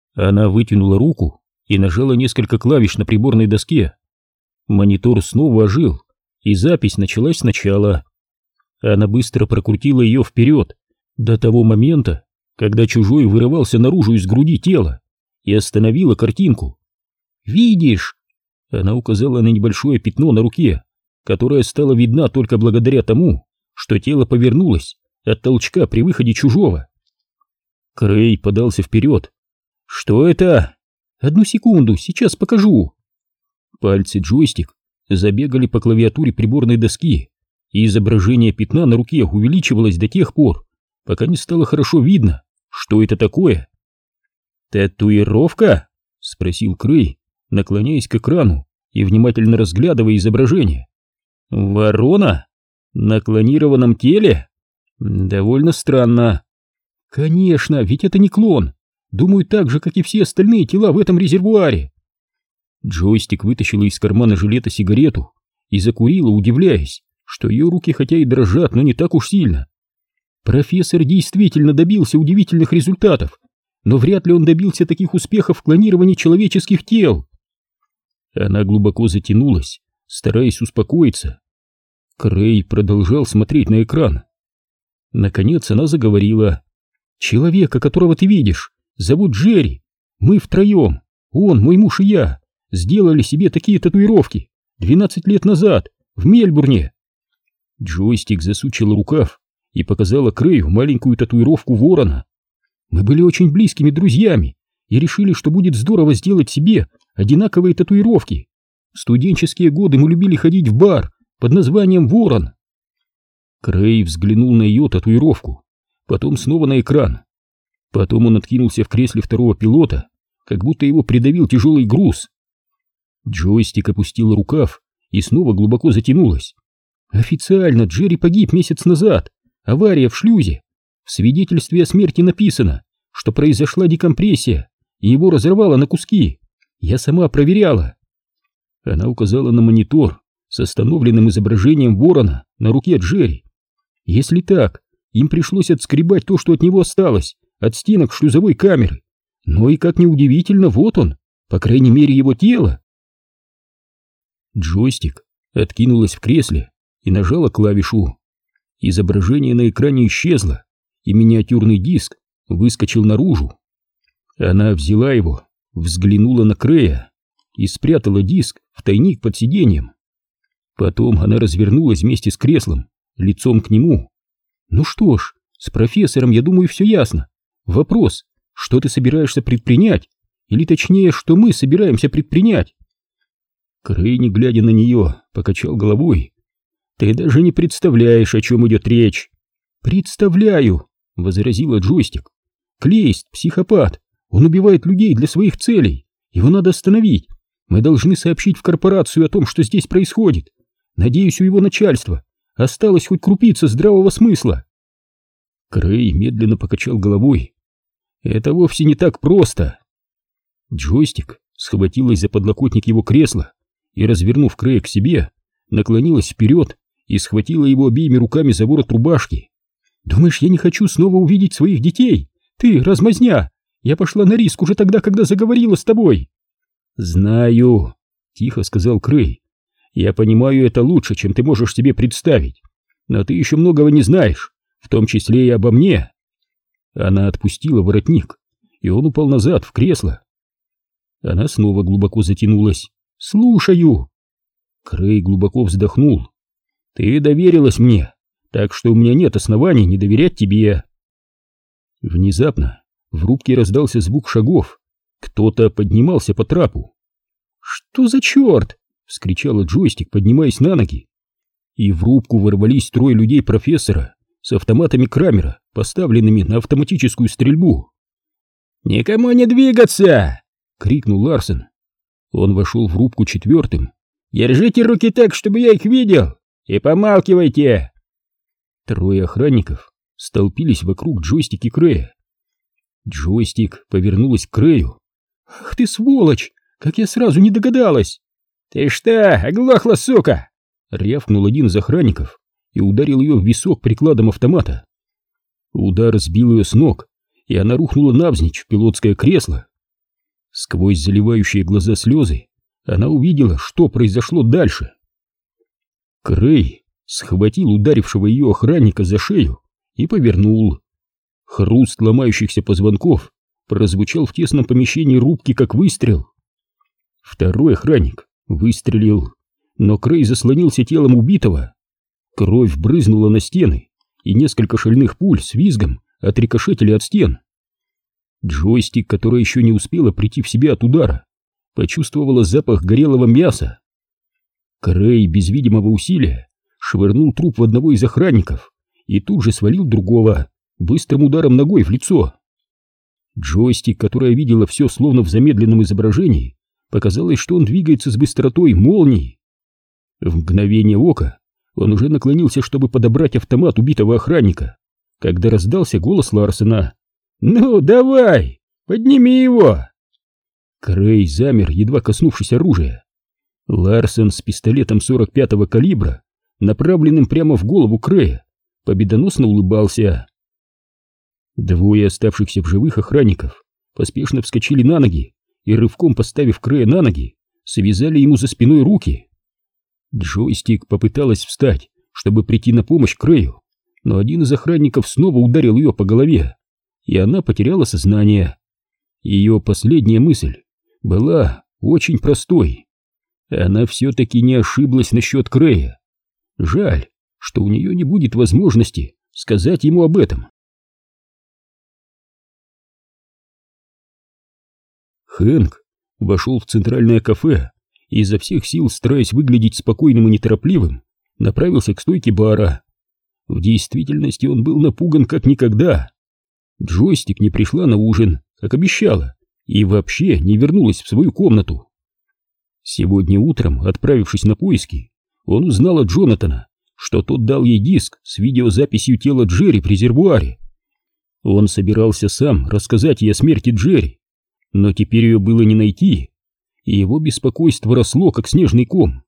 Она вытянула руку и нажала несколько клавиш на приборной доске. Монитор снова ожил, и запись началась сначала. Она быстро прокрутила ее вперед, до того момента, когда чужой вырывался наружу из груди тела, и остановила картинку. «Видишь?» Она указала на небольшое пятно на руке, которое стало видно только благодаря тому, что тело повернулось от толчка при выходе чужого. Крей подался вперед. «Что это?» «Одну секунду, сейчас покажу». Пальцы джойстик забегали по клавиатуре приборной доски, и изображение пятна на руке увеличивалось до тех пор, пока не стало хорошо видно, что это такое. «Татуировка?» — спросил Крей, наклоняясь к экрану и внимательно разглядывая изображение. «Ворона? На клонированном теле? Довольно странно». «Конечно, ведь это не клон. Думаю, так же, как и все остальные тела в этом резервуаре». Джойстик вытащила из кармана жилета сигарету и закурила, удивляясь, что ее руки хотя и дрожат, но не так уж сильно. Профессор действительно добился удивительных результатов, но вряд ли он добился таких успехов в клонировании человеческих тел. Она глубоко затянулась, стараясь успокоиться. Крей продолжал смотреть на экран. Наконец она заговорила. «Человека, которого ты видишь, зовут Джерри. Мы втроем, он, мой муж и я, сделали себе такие татуировки 12 лет назад в Мельбурне». Джойстик засучила рукав и показала Крею маленькую татуировку ворона. «Мы были очень близкими друзьями и решили, что будет здорово сделать себе одинаковые татуировки. В студенческие годы мы любили ходить в бар под названием «Ворон». Крей взглянул на ее татуировку, потом снова на экран. Потом он откинулся в кресле второго пилота, как будто его придавил тяжелый груз. Джойстик опустила рукав и снова глубоко затянулась. «Официально Джерри погиб месяц назад. Авария в шлюзе. В свидетельстве о смерти написано, что произошла декомпрессия, и его разорвало на куски. Я сама проверяла». Она указала на монитор с остановленным изображением ворона на руке Джерри. «Если так, им пришлось отскребать то, что от него осталось, от стенок шлюзовой камеры. Но и, как ни удивительно, вот он, по крайней мере, его тело». Джойстик откинулась в кресле и нажала клавишу. Изображение на экране исчезло, и миниатюрный диск выскочил наружу. Она взяла его, взглянула на Крея и спрятала диск в тайник под сиденьем. Потом она развернулась вместе с креслом, лицом к нему. «Ну что ж, с профессором, я думаю, все ясно. Вопрос, что ты собираешься предпринять? Или точнее, что мы собираемся предпринять?» Крей, не глядя на нее, покачал головой. «Ты даже не представляешь, о чем идет речь». «Представляю», — возразила Джойстик. «Клейст, психопат. Он убивает людей для своих целей. Его надо остановить. Мы должны сообщить в корпорацию о том, что здесь происходит. Надеюсь, у его начальства осталась хоть крупица здравого смысла». Крей медленно покачал головой. «Это вовсе не так просто». Джойстик схватилась за подлокотник его кресла и, развернув Крея к себе, наклонилась вперед и схватила его обеими руками за ворот рубашки. «Думаешь, я не хочу снова увидеть своих детей? Ты, размазня! Я пошла на риск уже тогда, когда заговорила с тобой!» «Знаю», — тихо сказал Крей. «Я понимаю это лучше, чем ты можешь себе представить. Но ты еще многого не знаешь, в том числе и обо мне». Она отпустила воротник, и он упал назад в кресло. Она снова глубоко затянулась. «Слушаю». Крей глубоко вздохнул. «Ты доверилась мне, так что у меня нет оснований не доверять тебе». Внезапно в рубке раздался звук шагов. Кто-то поднимался по трапу. «Что за черт?» — вскричала Джойстик, поднимаясь на ноги. И в рубку ворвались трое людей профессора с автоматами Крамера, поставленными на автоматическую стрельбу. «Никому не двигаться!» — крикнул Ларсен. Он вошел в рубку четвертым. «Держите руки так, чтобы я их видел, и помалкивайте!» Трое охранников столпились вокруг Джойстик и Крея. Джойстик повернулась к Крею. «Ах ты сволочь! Как я сразу не догадалась!» «Ты что, оглохла, сука?» — рявкнул один из охранников и ударил ее в висок прикладом автомата. Удар сбил ее с ног, и она рухнула навзничь в пилотское кресло. Сквозь заливающие глаза слезы она увидела, что произошло дальше. Крей схватил ударившего ее охранника за шею и повернул. Хруст ломающихся позвонков прозвучал в тесном помещении рубки, как выстрел. Второй охранник выстрелил, но Крей заслонился телом убитого. Кровь брызнула на стены, и несколько шальных пуль с визгом отрикошетили от стен. Джойстик, которая еще не успела прийти в себя от удара, почувствовала запах горелого мяса. Крей без видимого усилия швырнул труп в одного из охранников и тут же свалил другого быстрым ударом ногой в лицо. Джойстик, которая видела все словно в замедленном изображении, показалось, что он двигается с быстротой молнии. В мгновение ока он уже наклонился, чтобы подобрать автомат убитого охранника, когда раздался голос Ларсена. «Ну, давай, подними его!» Крей замер, едва коснувшись оружия. Ларсен с пистолетом 45-го калибра, направленным прямо в голову Крея, победоносно улыбался. Двое оставшихся в живых охранников поспешно вскочили на ноги и, рывком поставив Крея на ноги, связали ему за спиной руки. Джойстик попыталась встать, чтобы прийти на помощь Крею, но один из охранников снова ударил ее по голове, и она потеряла сознание. Ее последняя мысль была очень простой. Она все-таки не ошиблась насчет Крея. Жаль, что у нее не будет возможности сказать ему об этом. Хэнк вошел в центральное кафе и, изо всех сил стараясь выглядеть спокойным и неторопливым, направился к стойке бара. В действительности он был напуган как никогда. Джойстик не пришла на ужин, как обещала, и вообще не вернулась в свою комнату. Сегодня утром, отправившись на поиски, он узнал от Джонатана, что тот дал ей диск с видеозаписью тела Джерри в резервуаре. Он собирался сам рассказать ей о смерти Джерри, но теперь ее было не найти, и его беспокойство росло, как снежный ком.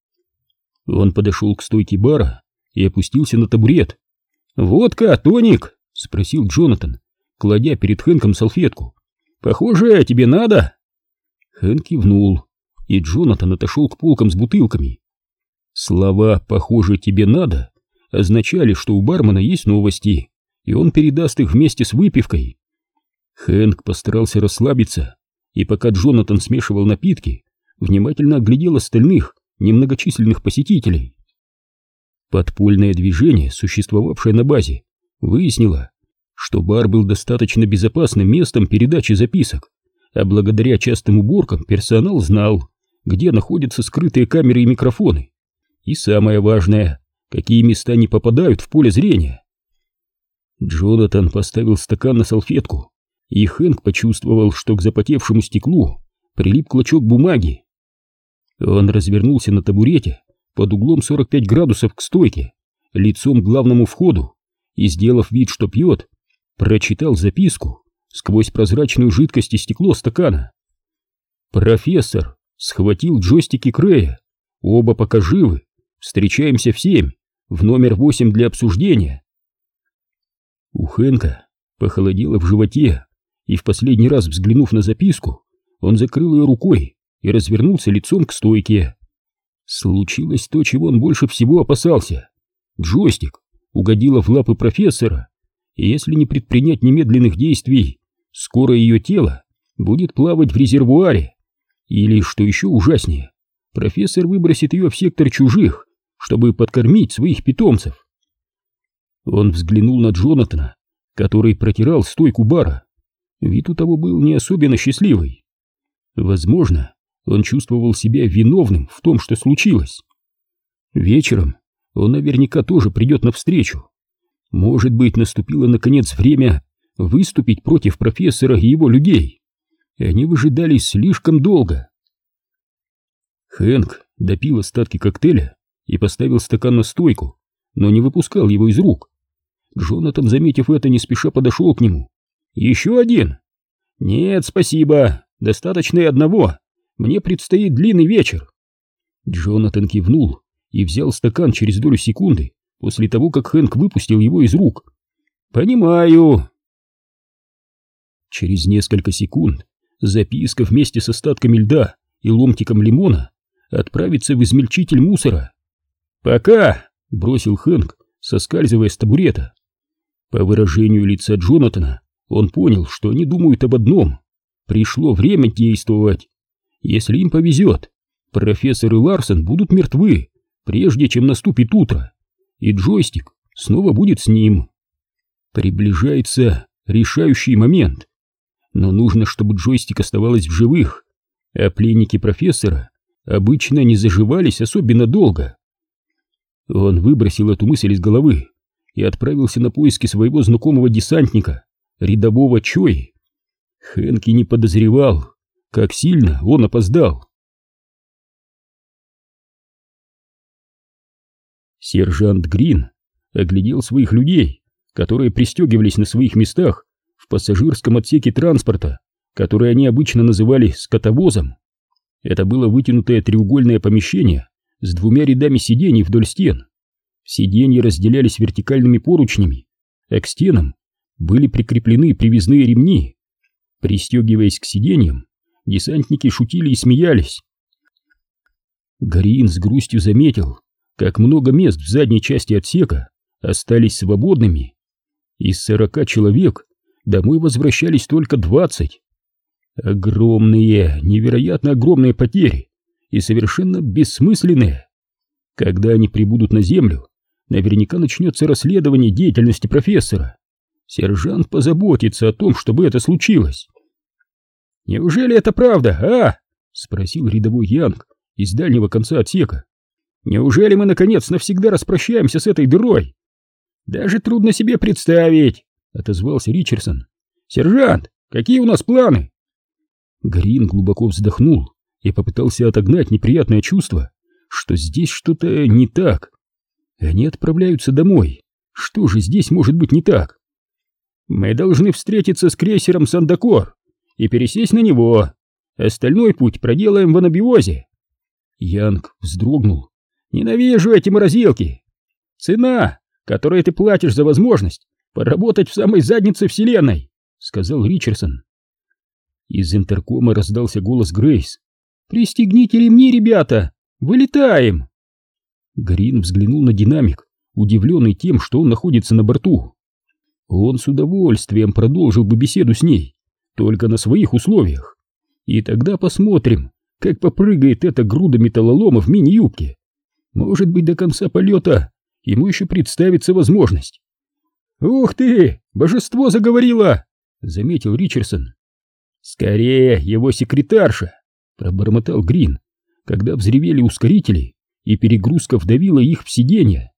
Он подошел к стойке бара и опустился на табурет. «Водка, тоник?» — спросил Джонатан, кладя перед Хэнком салфетку. «Похоже, тебе надо?» Хэнк кивнул, и Джонатан отошел к полкам с бутылками. Слова «похоже, тебе надо» означали, что у бармена есть новости, и он передаст их вместе с выпивкой. Хэнк постарался расслабиться, и пока Джонатан смешивал напитки, внимательно оглядел остальных немногочисленных посетителей. Подпольное движение, существовавшее на базе, выяснило, что бар был достаточно безопасным местом передачи записок, а благодаря частым уборкам персонал знал, где находятся скрытые камеры и микрофоны, и самое важное, какие места не попадают в поле зрения. Джонатан поставил стакан на салфетку, и Хэнк почувствовал, что к запотевшему стеклу прилип клочок бумаги. Он развернулся на табурете под углом 45 градусов к стойке, лицом к главному входу, и, сделав вид, что пьет, прочитал записку сквозь прозрачную жидкость и стекло стакана. «Профессор схватил джойстики Крея. Оба пока живы. Встречаемся в 7, в номер 8 для обсуждения». У Хэнка похолодело в животе, и в последний раз взглянув на записку, он закрыл ее рукой и развернулся лицом к стойке. Случилось то, чего он больше всего опасался. Джойстик угодила в лапы профессора, и если не предпринять немедленных действий, скоро ее тело будет плавать в резервуаре. Или, что еще ужаснее, профессор выбросит ее в сектор чужих, чтобы подкормить своих питомцев. Он взглянул на Джонатана, который протирал стойку бара. Вид у того был не особенно счастливый. Возможно, он чувствовал себя виновным в том, что случилось. Вечером он наверняка тоже придет навстречу. Может быть, наступило наконец время выступить против профессора и его людей. Они выжидали слишком долго. Хэнк допил остатки коктейля и поставил стакан на стойку, но не выпускал его из рук. Джонатан, заметив это, не спеша подошел к нему. «Еще один?» «Нет, спасибо, достаточно и одного. Мне предстоит длинный вечер». Джонатан кивнул и взял стакан через долю секунды после того, как Хэнк выпустил его из рук. «Понимаю». Через несколько секунд записка вместе с остатками льда и ломтиком лимона отправится в измельчитель мусора. «Пока!» — бросил Хэнк, соскальзывая с табурета. По выражению лица Джонатана он понял, что они думают об одном. Пришло время действовать. Если им повезет, профессор и Ларсон будут мертвы, прежде чем наступит утро, и джойстик снова будет с ним. Приближается решающий момент. Но нужно, чтобы джойстик оставалась в живых, а пленники профессора обычно не заживались особенно долго. Он выбросил эту мысль из головы и отправился на поиски своего знакомого десантника, рядового Чои. Хэнки не подозревал, как сильно он опоздал. Сержант Грин оглядел своих людей, которые пристегивались на своих местах в пассажирском отсеке транспорта, который они обычно называли скотовозом. Это было вытянутое треугольное помещение с двумя рядами сидений вдоль стен. Сиденья разделялись вертикальными поручнями, а к стенам были прикреплены привязные ремни. Пристегиваясь к сиденьям, десантники шутили и смеялись. Грин с грустью заметил, как много мест в задней части отсека остались свободными. Из 40 человек домой возвращались только 20. Огромные, невероятно огромные потери и совершенно бессмысленные. Когда они прибудут на землю, наверняка начнется расследование деятельности профессора. Сержант позаботится о том, чтобы это случилось. «Неужели это правда, а?» — спросил рядовой Янг из дальнего конца отсека. «Неужели мы, наконец, навсегда распрощаемся с этой дырой?» «Даже трудно себе представить», — отозвался Ричардсон. «Сержант, какие у нас планы?» Грин глубоко вздохнул и попытался отогнать неприятное чувство, что здесь что-то не так. Они отправляются домой. Что же здесь может быть не так? «Мы должны встретиться с крейсером Сандакор и пересесть на него. Остальной путь проделаем в анабиозе». Янг вздрогнул. «Ненавижу эти морозилки. Цена, которую ты платишь за возможность поработать в самой заднице вселенной», — сказал Ричардсон. Из интеркома раздался голос Грейс. «Пристегните ремни, ребята! Вылетаем!» Грин взглянул на динамик, удивленный тем, что он находится на борту. Он с удовольствием продолжил бы беседу с ней, только на своих условиях. И тогда посмотрим, как попрыгает эта груда металлолома в мини-юбке. Может быть, до конца полета ему еще представится возможность. «Ух ты! Божество заговорило!» — заметил Ричардсон. «Скорее, его секретарша!» — пробормотал Грин, когда взревели ускорители, и перегрузка вдавила их в сиденье.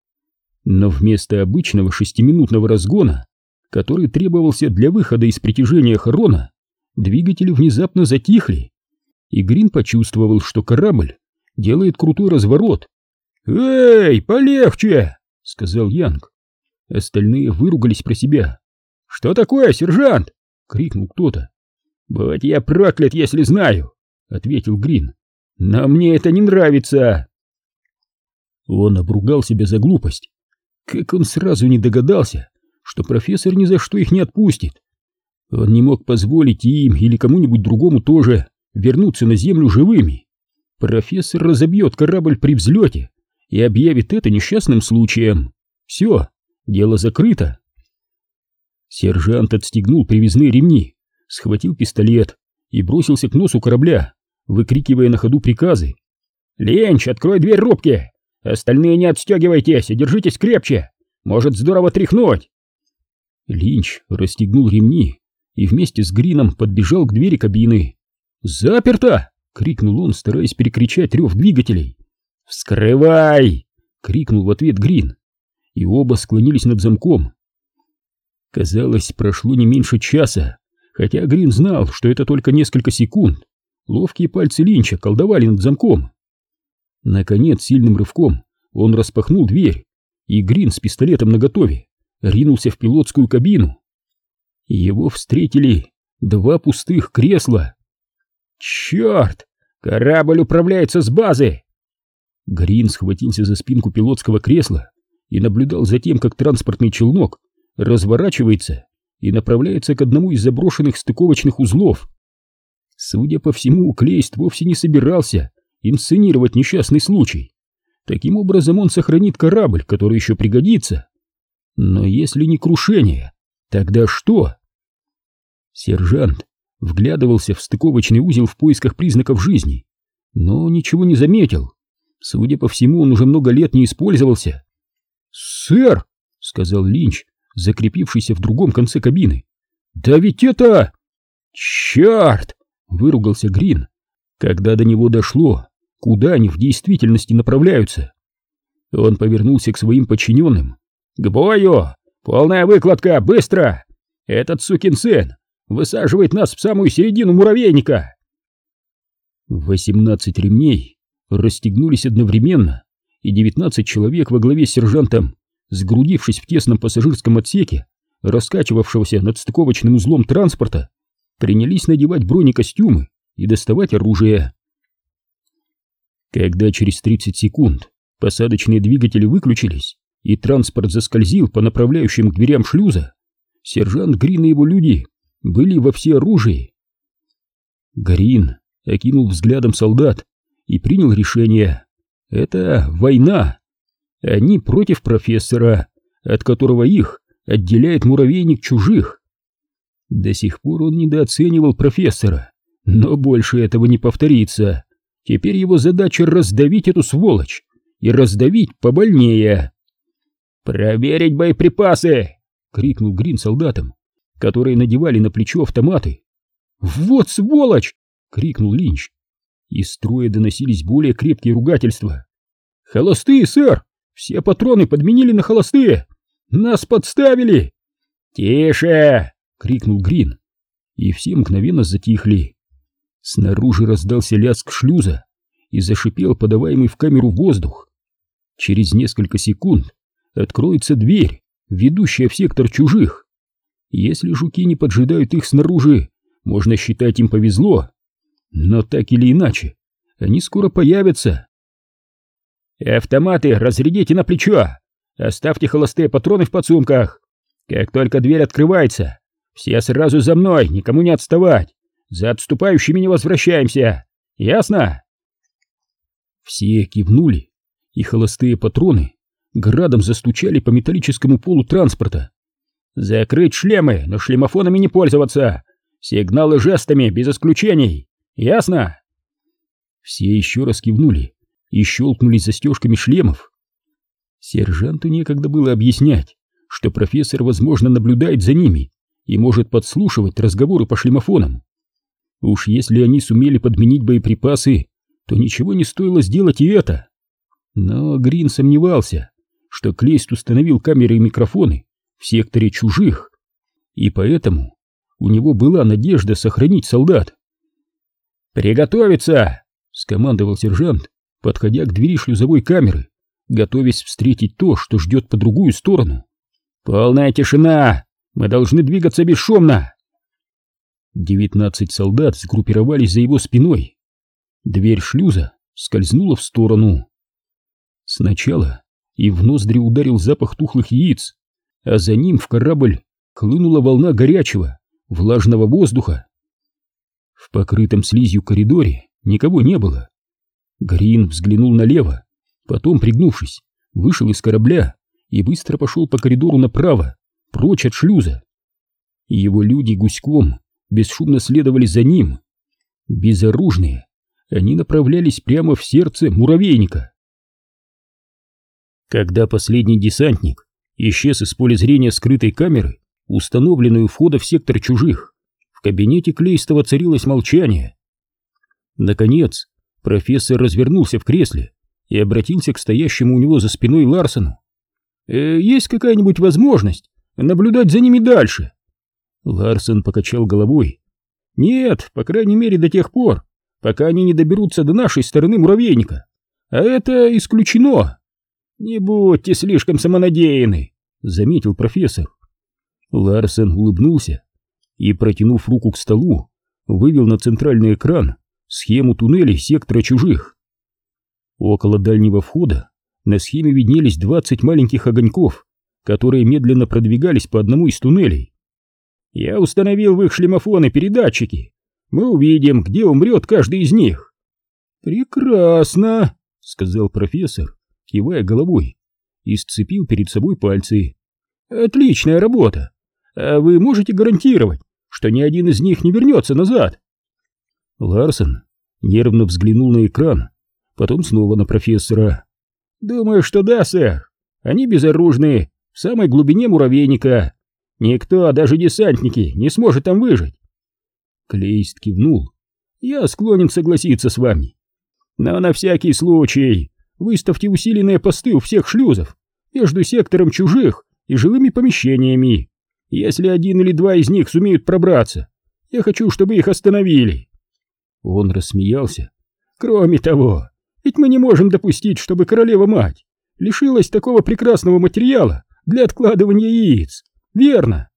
Но вместо обычного 6-минутного разгона, который требовался для выхода из притяжения Харона, двигатели внезапно затихли, и Грин почувствовал, что корабль делает крутой разворот. «Эй, полегче!» — сказал Янг. Остальные выругались про себя. «Что такое, сержант?» — крикнул кто-то. «Будь я проклят, если знаю!» — ответил Грин. «Но мне это не нравится!» Он обругал себя за глупость. Как он сразу не догадался, что профессор ни за что их не отпустит. Он не мог позволить им или кому-нибудь другому тоже вернуться на землю живыми. Профессор разобьет корабль при взлете и объявит это несчастным случаем. Все, дело закрыто. Сержант отстегнул привязные ремни, схватил пистолет и бросился к носу корабля, выкрикивая на ходу приказы. «Ленч, открой дверь рубки! Остальные не отстегивайтесь и держитесь крепче! Может здорово тряхнуть!» Линч расстегнул ремни и вместе с Грином подбежал к двери кабины. «Заперто!» — крикнул он, стараясь перекричать рев двигателей. «Вскрывай!» — крикнул в ответ Грин, и оба склонились над замком. Казалось, прошло не меньше часа, хотя Грин знал, что это только несколько секунд. Ловкие пальцы Линча колдовали над замком. Наконец, сильным рывком он распахнул дверь, и Грин с пистолетом наготове ринулся в пилотскую кабину. Его встретили 2 пустых кресла. «Черт! Корабль управляется с базы!» Грин схватился за спинку пилотского кресла и наблюдал за тем, как транспортный челнок разворачивается и направляется к одному из заброшенных стыковочных узлов. Судя по всему, Клейст вовсе не собирался инсценировать несчастный случай. Таким образом он сохранит корабль, который еще пригодится. Но если не крушение, тогда что? Сержант вглядывался в стыковочный узел в поисках признаков жизни, но ничего не заметил. Судя по всему, он уже много лет не использовался. «Сэр!» — сказал Линч, закрепившийся в другом конце кабины. «Да ведь это...» «Черт!» — выругался Грин, когда до него дошло, куда они в действительности направляются. Он повернулся к своим подчиненным. «К бою! Полная выкладка! Быстро! Этот сукин сын высаживает нас в самую середину муравейника!» 18 ремней расстегнулись одновременно, и 19 человек во главе с сержантом, сгрудившись в тесном пассажирском отсеке, раскачивавшегося над стыковочным узлом транспорта, принялись надевать бронекостюмы и доставать оружие. Когда через 30 секунд посадочные двигатели выключились и транспорт заскользил по направляющим к дверям шлюза, сержант Грин и его люди были во всеоружии. Грин окинул взглядом солдат и принял решение. Это война. Они против профессора, от которого их отделяет муравейник чужих. До сих пор он недооценивал профессора, но больше этого не повторится. Теперь его задача раздавить эту сволочь и раздавить побольнее. «Проверить боеприпасы!» — крикнул Грин солдатам, которые надевали на плечо автоматы. «Вот сволочь!» — крикнул Линч. Из строя доносились более крепкие ругательства. «Холостые, сэр! Все патроны подменили на холостые! Нас подставили!» «Тише!» — крикнул Грин, и все мгновенно затихли. Снаружи раздался лязг шлюза и зашипел подаваемый в камеру воздух. Через несколько секунд откроется дверь, ведущая в сектор чужих. Если жуки не поджидают их снаружи, можно считать, им повезло. Но так или иначе, они скоро появятся. «Автоматы разрядите на плечо! Оставьте холостые патроны в подсумках! Как только дверь открывается, все сразу за мной, никому не отставать! За отступающими не возвращаемся! Ясно?» Все кивнули, и холостые патроны градом застучали по металлическому полу транспорта. «Закрыть шлемы, но шлемофонами не пользоваться! Сигналы жестами, без исключений! Ясно?» Все еще раз кивнули и щелкнули застежками шлемов. Сержанту некогда было объяснять, что профессор, возможно, наблюдает за ними и может подслушивать разговоры по шлемофонам. Уж если они сумели подменить боеприпасы, то ничего не стоило сделать и это. Но Грин сомневался, что Клейст установил камеры и микрофоны в секторе чужих, и поэтому у него была надежда сохранить солдат. «Приготовиться!» — скомандовал сержант, подходя к двери шлюзовой камеры, готовясь встретить то, что ждет по другую сторону. «Полная тишина! Мы должны двигаться бесшумно!» 19 солдат сгруппировались за его спиной. Дверь шлюза скользнула в сторону. Сначала и в ноздри ударил запах тухлых яиц, а за ним в корабль хлынула волна горячего, влажного воздуха. В покрытом слизью коридоре никого не было. Грин взглянул налево, потом, пригнувшись, вышел из корабля и быстро пошел по коридору направо, прочь от шлюза. Его люди гуськом бесшумно следовали за ним. Безоружные, они направлялись прямо в сердце муравейника. Когда последний десантник исчез из поля зрения скрытой камеры, установленной у входа в сектор чужих, в кабинете Клейста воцарилось молчание. Наконец, профессор развернулся в кресле и обратился к стоящему у него за спиной Ларсону. «Есть какая-нибудь возможность наблюдать за ними дальше?» Ларсон покачал головой. «Нет, по крайней мере до тех пор, пока они не доберутся до нашей стороны муравейника. А это исключено». «Не будьте слишком самонадеянны», — заметил профессор. Ларсон улыбнулся и, протянув руку к столу, вывел на центральный экран схему туннелей сектора чужих. Около дальнего входа на схеме виднелись 20 маленьких огоньков, которые медленно продвигались по одному из туннелей. «Я установил в их шлемофоны передатчики. Мы увидим, где умрет каждый из них. Прекрасно, сказал профессор, кивая головой, и сцепил перед собой пальцы. Отличная работа. А вы можете гарантировать, что ни один из них не вернется назад? Ларсон нервно взглянул на экран, потом снова на профессора. Думаю, что да, сэр. Они безоружны в самой глубине муравейника. Никто, даже десантники, не сможет там выжить. Клейст кивнул. Я склонен согласиться с вами. Но на всякий случай выставьте усиленные посты у всех шлюзов между сектором чужих и жилыми помещениями. Если один или два из них сумеют пробраться, я хочу, чтобы их остановили. Он рассмеялся. Кроме того, ведь мы не можем допустить, чтобы королева-мать лишилась такого прекрасного материала для откладывания яиц. Верно?